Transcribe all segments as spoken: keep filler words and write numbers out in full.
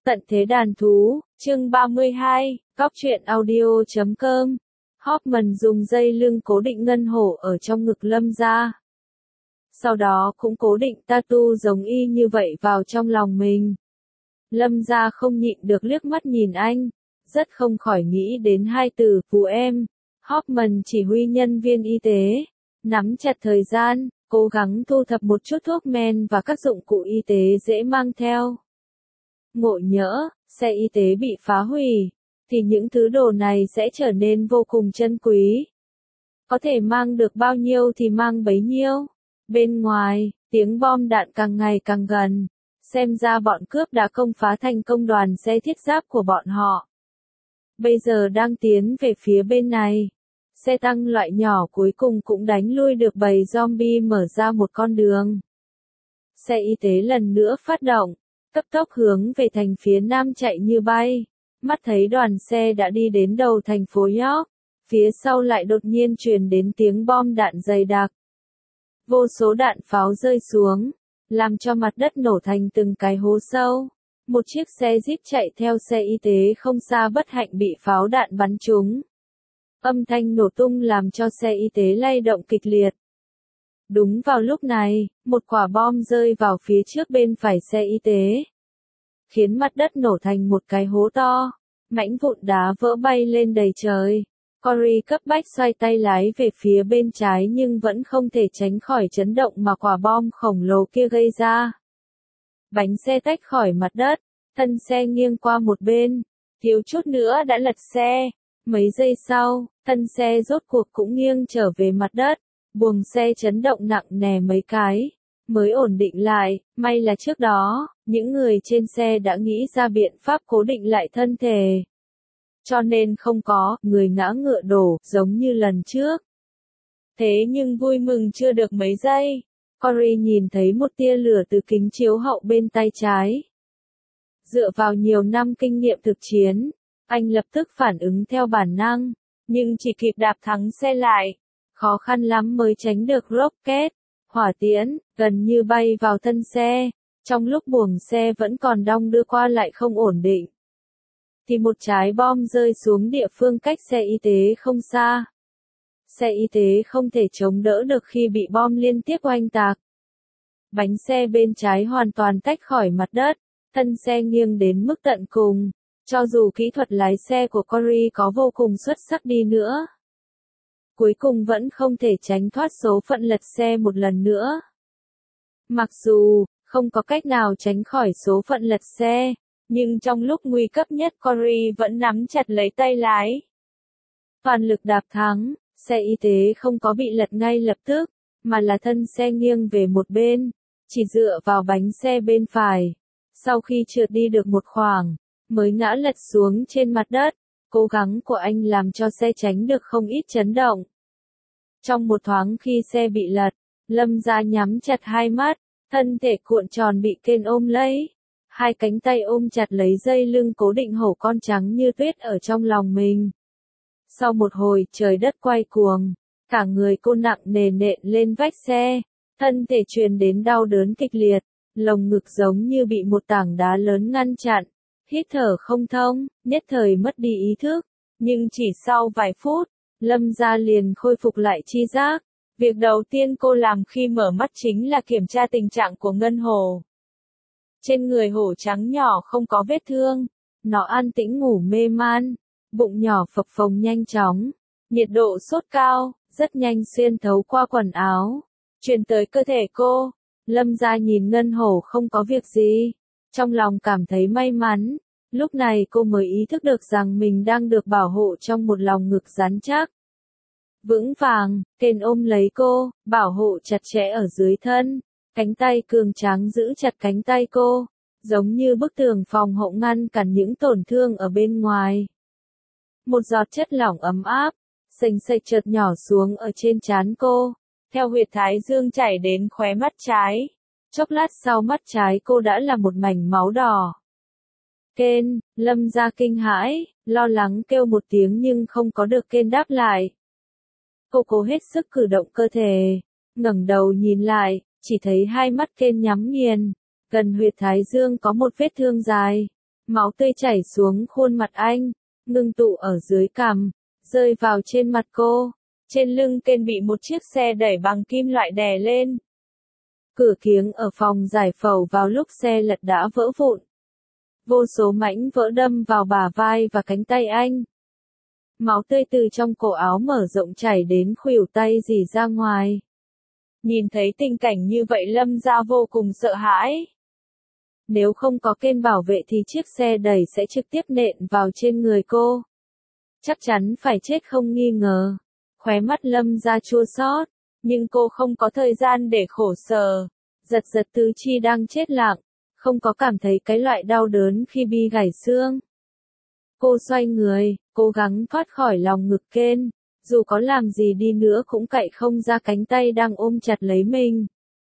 Tận thế đàn thú, chương ba mươi hai, góc truyện audio chấm com. Hoffman dùng dây lưng cố định ngân hổ ở trong ngực Lâm gia. Sau đó cũng cố định tattoo giống y như vậy vào trong lòng mình. Lâm gia không nhịn được liếc mắt nhìn anh, rất không khỏi nghĩ đến hai từ phù em. Hoffman chỉ huy nhân viên y tế, nắm chặt thời gian, cố gắng thu thập một chút thuốc men và các dụng cụ y tế dễ mang theo. Ngộ nhỡ, xe y tế bị phá hủy, thì những thứ đồ này sẽ trở nên vô cùng chân quý. Có thể mang được bao nhiêu thì mang bấy nhiêu. Bên ngoài, tiếng bom đạn càng ngày càng gần. Xem ra bọn cướp đã công phá thành công đoàn xe thiết giáp của bọn họ. Bây giờ đang tiến về phía bên này. Xe tăng loại nhỏ cuối cùng cũng đánh lui được bầy zombie, mở ra một con đường. Xe y tế lần nữa phát động, cấp tốc hướng về thành phía nam chạy như bay. Mắt thấy đoàn xe đã đi đến đầu thành phố York, phía sau lại đột nhiên truyền đến tiếng bom đạn dày đặc. Vô số đạn pháo rơi xuống, làm cho mặt đất nổ thành từng cái hố sâu. Một chiếc xe Jeep chạy theo xe y tế không xa bất hạnh bị pháo đạn bắn trúng. Âm thanh nổ tung làm cho xe y tế lay động kịch liệt. Đúng vào lúc này, một quả bom rơi vào phía trước bên phải xe y tế, khiến mặt đất nổ thành một cái hố to, mảnh vụn đá vỡ bay lên đầy trời. Corey cấp bách xoay tay lái về phía bên trái nhưng vẫn không thể tránh khỏi chấn động mà quả bom khổng lồ kia gây ra. Bánh xe tách khỏi mặt đất, thân xe nghiêng qua một bên, thiếu chút nữa đã lật xe. Mấy giây sau, thân xe rốt cuộc cũng nghiêng trở về mặt đất, buồng xe chấn động nặng nề mấy cái, mới ổn định lại. May là trước đó, những người trên xe đã nghĩ ra biện pháp cố định lại thân thể. Cho nên không có người ngã ngựa đổ giống như lần trước. Thế nhưng vui mừng chưa được mấy giây, Corey nhìn thấy một tia lửa từ kính chiếu hậu bên tay trái. Dựa vào nhiều năm kinh nghiệm thực chiến, anh lập tức phản ứng theo bản năng, nhưng chỉ kịp đạp thắng xe lại. Khó khăn lắm mới tránh được rocket, hỏa tiễn, gần như bay vào thân xe. Trong lúc buồng xe vẫn còn đong đưa qua lại không ổn định, thì một trái bom rơi xuống địa phương cách xe y tế không xa. Xe y tế không thể chống đỡ được khi bị bom liên tiếp oanh tạc. Bánh xe bên trái hoàn toàn tách khỏi mặt đất, thân xe nghiêng đến mức tận cùng. Cho dù kỹ thuật lái xe của Corey có vô cùng xuất sắc đi nữa, cuối cùng vẫn không thể tránh thoát số phận lật xe một lần nữa. Mặc dù không có cách nào tránh khỏi số phận lật xe, nhưng trong lúc nguy cấp nhất Corey vẫn nắm chặt lấy tay lái. Toàn lực đạp thắng, xe y tế không có bị lật ngay lập tức, mà là thân xe nghiêng về một bên, chỉ dựa vào bánh xe bên phải. Sau khi trượt đi được một khoảng, mới ngã lật xuống trên mặt đất. Cố gắng của anh làm cho xe tránh được không ít chấn động. Trong một thoáng khi xe bị lật, Lâm gia nhắm chặt hai mắt, thân thể cuộn tròn bị Ken ôm lấy. Hai cánh tay ôm chặt lấy dây lưng cố định hổ con trắng như tuyết ở trong lòng mình. Sau một hồi trời đất quay cuồng, cả người cô nặng nề nện lên vách xe, thân thể truyền đến đau đớn kịch liệt, lồng ngực giống như bị một tảng đá lớn ngăn chặn, hít thở không thông, nhất thời mất đi ý thức. Nhưng chỉ sau vài phút, Lâm gia liền khôi phục lại tri giác. Việc đầu tiên cô làm khi mở mắt chính là kiểm tra tình trạng của Ngân Hổ. Trên người hổ trắng nhỏ không có vết thương, nó an tĩnh ngủ mê man, bụng nhỏ phập phồng nhanh chóng, nhiệt độ sốt cao, rất nhanh xuyên thấu qua quần áo, truyền tới cơ thể cô. Lâm gia nhìn Ngân Hổ không có việc gì, trong lòng cảm thấy may mắn. Lúc này cô mới ý thức được rằng mình đang được bảo hộ trong một lòng ngực rắn chắc, vững vàng. Ken ôm lấy cô, bảo hộ chặt chẽ ở dưới thân, cánh tay cường tráng giữ chặt cánh tay cô, giống như bức tường phòng hộ ngăn cản những tổn thương ở bên ngoài. Một giọt chất lỏng ấm áp, sềnh sệch chợt nhỏ xuống ở trên trán cô, theo huyệt thái dương chảy đến khóe mắt trái. Chốc lát sau mắt trái cô đã là một mảnh máu đỏ. Ken, Lâm gia kinh hãi, lo lắng kêu một tiếng nhưng không có được Ken đáp lại. Cô cố hết sức cử động cơ thể, ngẩng đầu nhìn lại, chỉ thấy hai mắt Ken nhắm nghiền, gần huyệt thái dương có một vết thương dài, Máu tươi chảy xuống khuôn mặt anh, ngưng tụ ở dưới cằm, rơi vào trên mặt cô. Trên lưng Ken bị một chiếc xe đẩy bằng kim loại đè lên. Cửa kiếng ở phòng giải phẫu vào lúc xe lật đã vỡ vụn. Vô số mảnh vỡ đâm vào bả vai và cánh tay anh. Máu tươi từ trong cổ áo mở rộng chảy đến khuỷu tay rỉ ra ngoài. Nhìn thấy tình cảnh như vậy Lâm Gia vô cùng sợ hãi. Nếu không có Ken bảo vệ thì chiếc xe đẩy sẽ trực tiếp nện vào trên người cô. Chắc chắn phải chết không nghi ngờ. Khóe mắt Lâm Gia chua xót, nhưng cô không có thời gian để khổ sở. Giật giật tứ chi đang chết lặng, không có cảm thấy cái loại đau đớn khi bị gãy xương. Cô xoay người, cố gắng thoát khỏi lòng ngực Ken, dù có làm gì đi nữa cũng cạy không ra cánh tay đang ôm chặt lấy mình.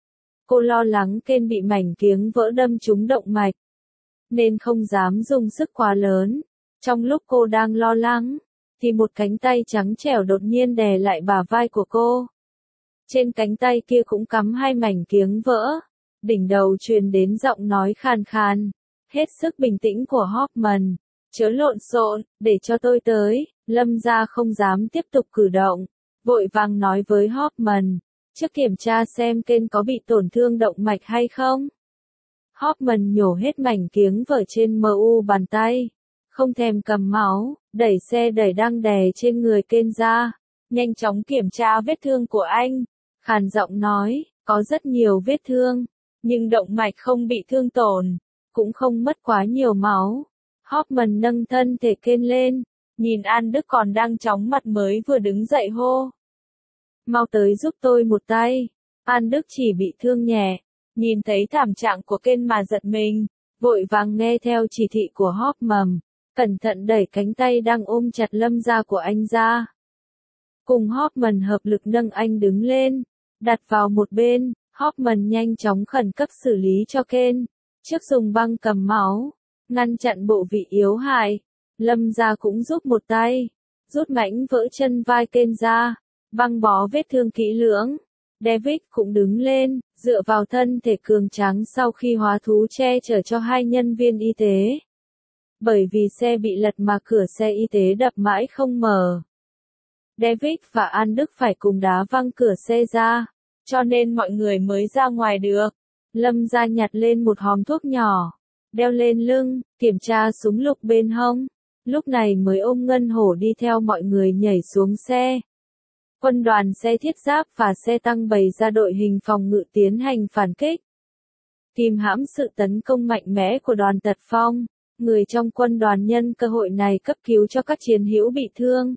Cô lo lắng Ken bị mảnh kiếng vỡ đâm trúng động mạch, nên không dám dùng sức quá lớn. Trong lúc cô đang lo lắng, thì một cánh tay trắng trẻo đột nhiên đè lại bả vai của cô. Trên cánh tay kia cũng cắm hai mảnh kiếng vỡ. Đỉnh đầu truyền đến giọng nói khàn khàn, hết sức bình tĩnh của Hoffman. Chớ lộn xộn, để cho tôi tới. Lâm Gia không dám tiếp tục cử động, vội vàng nói với Hoffman, trước kiểm tra xem Ken có bị tổn thương động mạch hay không. Hoffman nhổ hết mảnh kiếng vỡ trên mu bàn tay, không thèm cầm máu, đẩy xe đẩy đang đè trên người Ken ra, nhanh chóng kiểm tra vết thương của anh, khàn giọng nói, có rất nhiều vết thương, nhưng động mạch không bị thương tổn, cũng không mất quá nhiều máu. Hoffman nâng thân thể Ken lên, nhìn An Đức còn đang chóng mặt mới vừa đứng dậy hô. Mau tới giúp tôi một tay. An Đức chỉ bị thương nhẹ, nhìn thấy thảm trạng của Ken mà giật mình, vội vàng nghe theo chỉ thị của Hoffman, cẩn thận đẩy cánh tay đang ôm chặt Lâm Gia của anh ra. Cùng Hoffman hợp lực nâng anh đứng lên, đặt vào một bên, Hoffman nhanh chóng khẩn cấp xử lý cho Ken, trước dùng băng cầm máu, ngăn chặn bộ vị yếu hại. Lâm Gia cũng giúp một tay, rút mảnh vỡ chân vai Ken ra, băng bó vết thương kỹ lưỡng. David cũng đứng lên, dựa vào thân thể cường tráng sau khi hóa thú che chở cho hai nhân viên y tế. Bởi vì xe bị lật mà cửa xe y tế đập mãi không mở. David và An Đức phải cùng đá văng cửa xe ra, cho nên mọi người mới ra ngoài được. Lâm Gia nhặt lên một hòm thuốc nhỏ, đeo lên lưng, kiểm tra súng lục bên hông. Lúc này mới ôm Ngân Hổ đi theo mọi người nhảy xuống xe. Quân đoàn xe thiết giáp và xe tăng bày ra đội hình phòng ngự tiến hành phản kích. Kìm hãm sự tấn công mạnh mẽ của đoàn Tật Phong, người trong quân đoàn nhân cơ hội này cấp cứu cho các chiến hữu bị thương.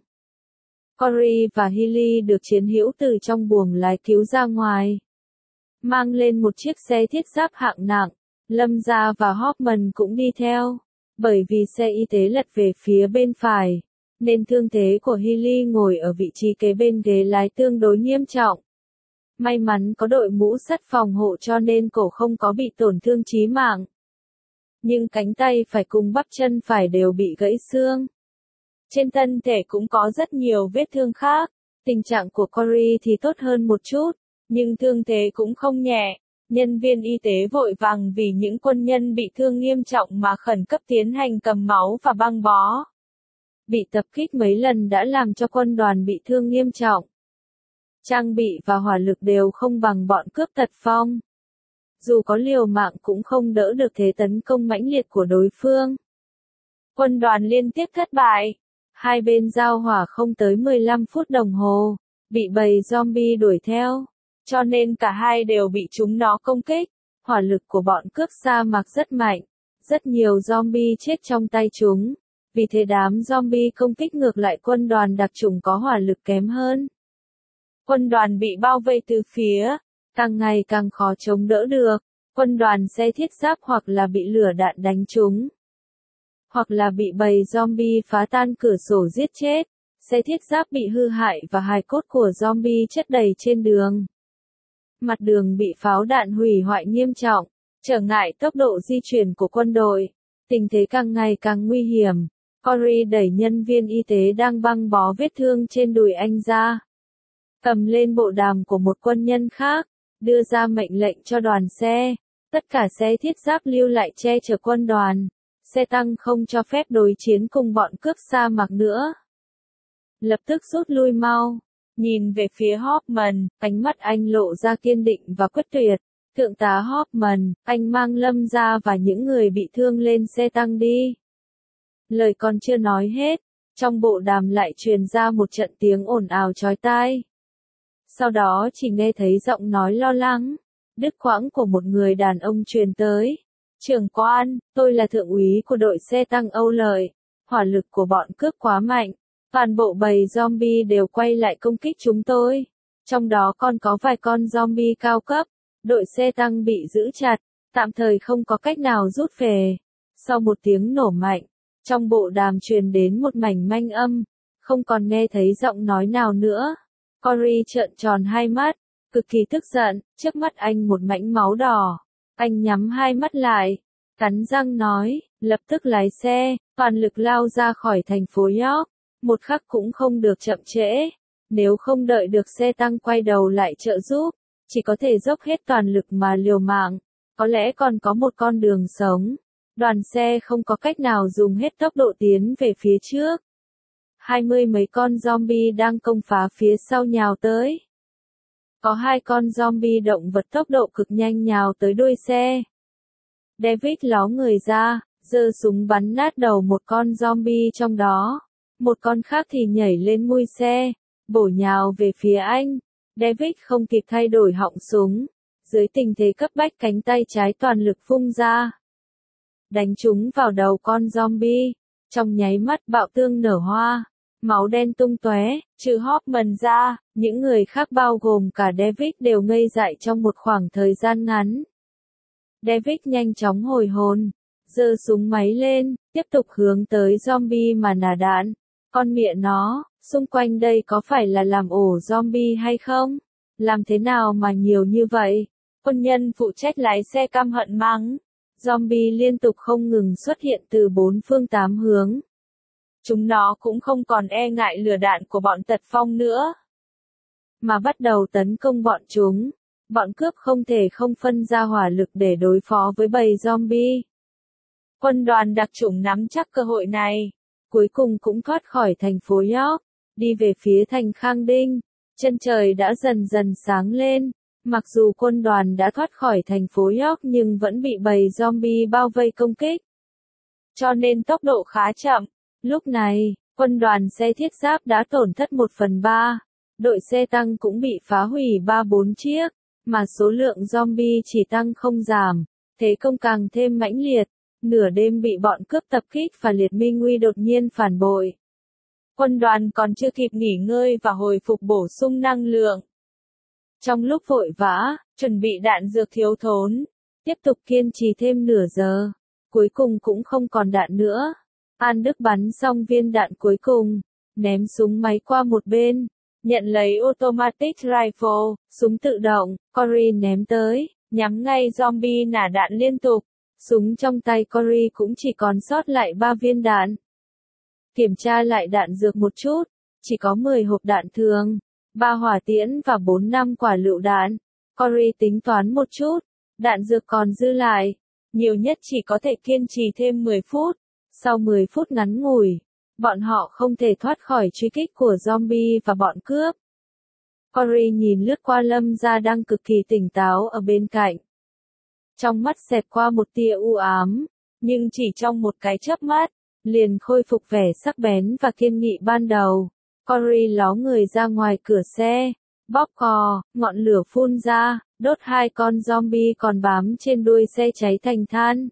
Corey và Healy được chiến hữu từ trong buồng lái cứu ra ngoài. Mang lên một chiếc xe thiết giáp hạng nặng, Lâm Gia và Hoffman cũng đi theo. Bởi vì xe y tế lật về phía bên phải, nên thương thế của Healy ngồi ở vị trí kế bên ghế lái tương đối nghiêm trọng. May mắn có đội mũ sắt phòng hộ cho nên cổ không có bị tổn thương chí mạng. Nhưng cánh tay phải cùng bắp chân phải đều bị gãy xương. Trên thân thể cũng có rất nhiều vết thương khác. Tình trạng của Corey thì tốt hơn một chút, nhưng thương thế cũng không nhẹ. Nhân viên y tế vội vàng vì những quân nhân bị thương nghiêm trọng mà khẩn cấp tiến hành cầm máu và băng bó. Bị tập kích mấy lần đã làm cho quân đoàn bị thương nghiêm trọng. Trang bị và hỏa lực đều không bằng bọn cướp Tật Phong. Dù có liều mạng cũng không đỡ được thế tấn công mãnh liệt của đối phương. Quân đoàn liên tiếp thất bại. Hai bên giao hỏa không tới mười lăm phút đồng hồ, bị bầy zombie đuổi theo. Cho nên cả hai đều bị chúng nó công kích. Hỏa lực của bọn cướp sa mạc rất mạnh. Rất nhiều zombie chết trong tay chúng. Vì thế đám zombie công kích ngược lại quân đoàn đặc chủng có hỏa lực kém hơn. Quân đoàn bị bao vây từ phía, càng ngày càng khó chống đỡ được. Quân đoàn xe thiết giáp hoặc là bị lửa đạn đánh trúng, hoặc là bị bầy zombie phá tan cửa sổ giết chết. Xe thiết giáp bị hư hại và hài cốt của zombie chất đầy trên đường. Mặt đường bị pháo đạn hủy hoại nghiêm trọng, trở ngại tốc độ di chuyển của quân đội. Tình thế càng ngày càng nguy hiểm. Corey đẩy nhân viên y tế đang băng bó vết thương trên đùi anh ra. Cầm lên bộ đàm của một quân nhân khác, đưa ra mệnh lệnh cho đoàn xe. Tất cả xe thiết giáp lưu lại che chở quân đoàn. xe tăng không cho phép đối chiến cùng bọn cướp sa mạc nữa. Lập tức rút lui mau. Nhìn về phía Hoffman, ánh mắt anh lộ ra kiên định và quyết tuyệt. Thượng tá Hoffman, anh mang Lâm gia và những người bị thương lên xe tăng đi. Lời còn chưa nói hết, trong bộ đàm lại truyền ra một trận tiếng ồn ào chói tai. Sau đó chỉ nghe thấy giọng nói lo lắng, đứt quãng của một người đàn ông truyền tới. Trưởng quan, tôi là thượng úy của đội xe tăng Âu Lợi. Hỏa lực của bọn cướp quá mạnh. Toàn bộ bầy zombie đều quay lại công kích chúng tôi. Trong đó còn có vài con zombie cao cấp. Đội xe tăng bị giữ chặt, tạm thời không có cách nào rút về. Sau một tiếng nổ mạnh, trong bộ đàm truyền đến một mảnh manh âm, không còn nghe thấy giọng nói nào nữa. Corey trợn tròn hai mắt, cực kỳ tức giận, trước mắt anh một mảnh máu đỏ. Anh nhắm hai mắt lại, cắn răng nói, lập tức lái xe, toàn lực lao ra khỏi thành phố York, một khắc cũng không được chậm trễ. Nếu không đợi được xe tăng quay đầu lại trợ giúp, chỉ có thể dốc hết toàn lực mà liều mạng, có lẽ còn có một con đường sống. Đoàn xe không có cách nào dùng hết tốc độ tiến về phía trước. Hai mươi mấy con zombie đang công phá phía sau nhào tới. Có hai con zombie động vật tốc độ cực nhanh nhào tới đuôi xe. David ló người ra, giơ súng bắn nát đầu một con zombie trong đó. Một con khác thì nhảy lên mui xe, bổ nhào về phía anh. David không kịp thay đổi họng súng. Dưới tình thế cấp bách cánh tay trái toàn lực vung ra. Đánh trúng vào đầu con zombie. Trong nháy mắt bạo tương nở hoa. Máu đen tung tóe, trừ Hoffman ra, những người khác bao gồm cả David đều ngây dại trong một khoảng thời gian ngắn. David nhanh chóng hồi hồn, giơ súng máy lên, tiếp tục hướng tới zombie mà nã đạn. Con mẹ nó, xung quanh đây có phải là làm ổ zombie hay không? Làm thế nào mà nhiều như vậy? Quân nhân phụ trách lái xe căm hận mắng. Zombie liên tục không ngừng xuất hiện từ bốn phương tám hướng. Chúng nó cũng không còn e ngại lửa đạn của bọn tật phong nữa, mà bắt đầu tấn công bọn chúng. Bọn cướp không thể không phân ra hỏa lực để đối phó với bầy zombie. Quân đoàn đặc chủng nắm chắc cơ hội này, cuối cùng cũng thoát khỏi thành phố York, đi về phía thành Khang Đinh. Chân trời đã dần dần sáng lên, mặc dù quân đoàn đã thoát khỏi thành phố York nhưng vẫn bị bầy zombie bao vây công kích, cho nên tốc độ khá chậm. Lúc này, quân đoàn xe thiết giáp đã tổn thất một phần ba, đội xe tăng cũng bị phá hủy ba bốn chiếc, mà số lượng zombie chỉ tăng không giảm, thế công càng thêm mãnh liệt. Nửa đêm bị bọn cướp tập kích và liệt minh nguy đột nhiên phản bội. Quân đoàn còn chưa kịp nghỉ ngơi và hồi phục bổ sung năng lượng. Trong lúc vội vã, chuẩn bị đạn dược thiếu thốn, tiếp tục kiên trì thêm nửa giờ, cuối cùng cũng không còn đạn nữa. An Đức bắn xong viên đạn cuối cùng, ném súng máy qua một bên, nhận lấy automatic rifle, súng tự động, Corey ném tới, nhắm ngay zombie nã đạn liên tục. Súng trong tay Corey cũng chỉ còn sót lại ba viên đạn. Kiểm tra lại đạn dược một chút, chỉ có mười hộp đạn thường, ba hỏa tiễn và bốn năm quả lựu đạn. Corey tính toán một chút, đạn dược còn dư lại, nhiều nhất chỉ có thể kiên trì thêm mười phút. Sau mười phút ngắn ngủi, bọn họ không thể thoát khỏi truy kích của zombie và bọn cướp. Corey nhìn lướt qua Lâm gia đang cực kỳ tỉnh táo ở bên cạnh. Trong mắt xẹt qua một tia u ám, nhưng chỉ trong một cái chớp mắt, liền khôi phục vẻ sắc bén và kiên nghị ban đầu. Corey ló người ra ngoài cửa xe, bóp cò, ngọn lửa phun ra, đốt hai con zombie còn bám trên đuôi xe cháy thành than.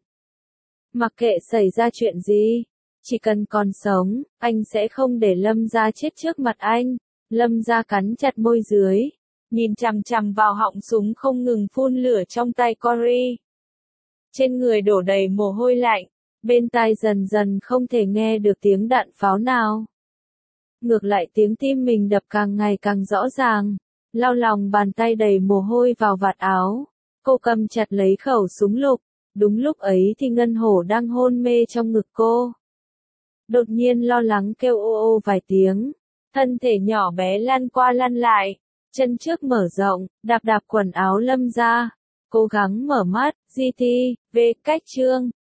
Mặc kệ xảy ra chuyện gì, chỉ cần còn sống, anh sẽ không để Lâm gia chết trước mặt anh. Lâm gia cắn chặt môi dưới, nhìn chằm chằm vào họng súng không ngừng phun lửa trong tay Corey. Trên người đổ đầy mồ hôi lạnh, bên tai dần dần không thể nghe được tiếng đạn pháo nào. Ngược lại tiếng tim mình đập càng ngày càng rõ ràng, lau lòng bàn tay đầy mồ hôi vào vạt áo. Cô cầm chặt lấy khẩu súng lục, đúng lúc ấy thì Ngân Hổ đang hôn mê trong ngực cô. Đột nhiên lo lắng kêu ô ô vài tiếng, thân thể nhỏ bé lăn qua lăn lại. Chân trước mở rộng, đạp đạp quần áo Lâm gia, cố gắng mở mắt, giê tê, về cách chương.